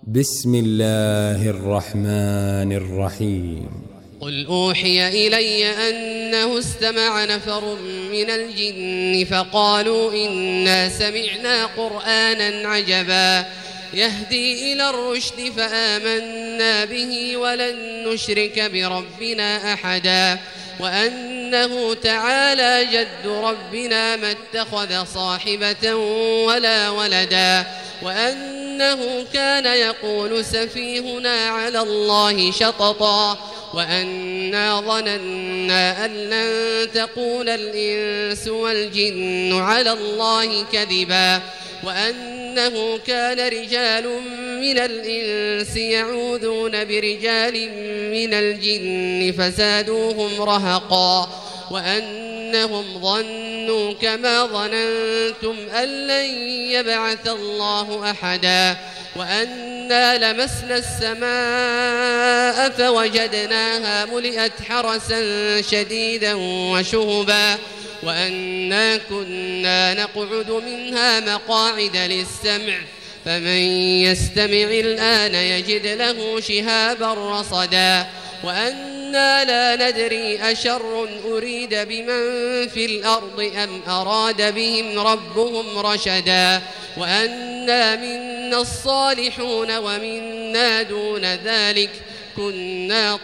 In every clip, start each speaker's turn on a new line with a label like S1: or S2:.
S1: بسم الله الرحمن الرحيم.
S2: قل أوحي إلي أنه استمع نفر من الجن فقالوا إنا سمعنا قرآنا عجبا يهدي إلى الرشد فآمنا به ولن نشرك بربنا أحدا وأنه تعالى جد ربنا ما اتخذ صاحبة ولا ولدا وأنه كان يقول سفيهنا على الله شططا وأنا ظننا أن لن تقول الإنس والجن على الله كذبا وأنه كان رجال من الإنس يعوذون برجال من الجن فزادوهم رهقا وأنهم ظنوا كما ظننتم أن لن يبعث الله أحدا وأنا لمسنا السماء فوجدناها ملئت حرسا شديدا وشهبا وأنا كنا نقعد منها مقاعد للسمع فمن يستمع الآن يجد له شهابا رصدا وأنا لا ندري أشر أريد بمن في الأرض أم أراد بهم ربهم رشدا وأنا منا الصالحون ومنا دون ذلك كنا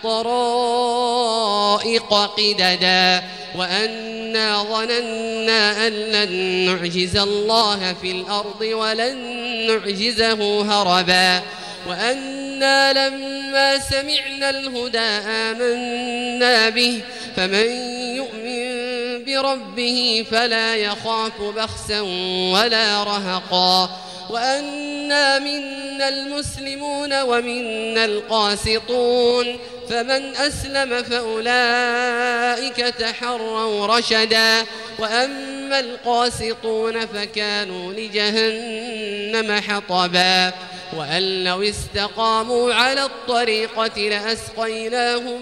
S2: طرائق قددا وأنا ظننا أن لن نعجز الله في الأرض ولن نعجزه هربا وأنا لما سمعنا الهدى آمنا به فمن يؤمن بربه فلا يخاف بخسا ولا رهقا وأنا منا المسلمون ومنا القاسطون فمن أسلم فأولئك تحروا رشدا وأما القاسطون فكانوا لجهنم حطبا وأن لو استقاموا على الطريقة لأسقيناهم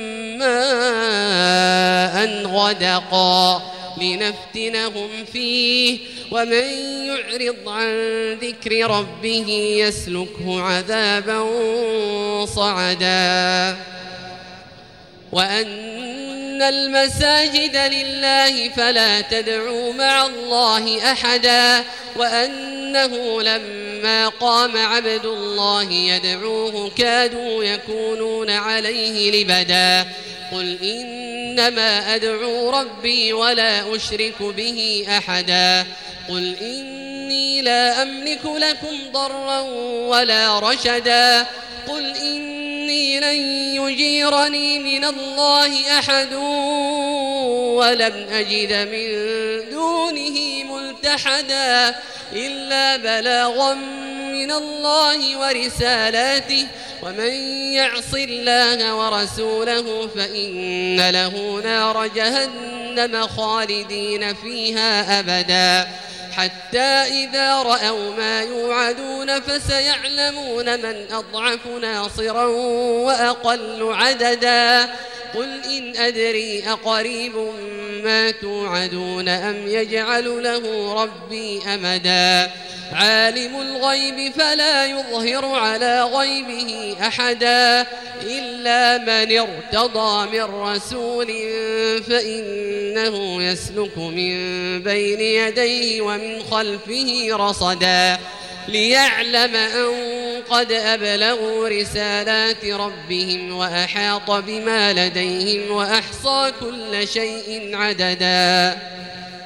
S2: ماء غدقا لنفتنهم فيه ومن يعرض عن ذكر ربه يسلكه عذابا صعدا وأن المساجد لله فلا تدعوا مع الله أحدا وأنه لما قام عبد الله يدعوه كادوا يكونون عليه لبدا قل إنما أدعو ربي ولا أشرك به أحدا قل إني لا أملك لكم ضرا ولا رشدا قل إني لن يجيرني من الله أحد ولن أجد من دونه ملتحدا إلا بلاغا من الله ورسالاته ومن يعص الله ورسوله فإن له نار جهنم خالدين فيها أبدا حتى إذا رأوا ما يوعدون فسيعلمون من أضعف ناصرا وأقل عددا قل إن أدري أقريب ما توعدون أم يجعل له ربي أمدا عالم الغيب فلا يظهر على غيبه أحدا إلا من ارتضى من رسول فإنه يسلك من بين يديه ومن خلفه رصدا ليعلم أن قد أبلغوا رسالات ربهم وأحاط بما لديهم وأحصى كل شيء عددا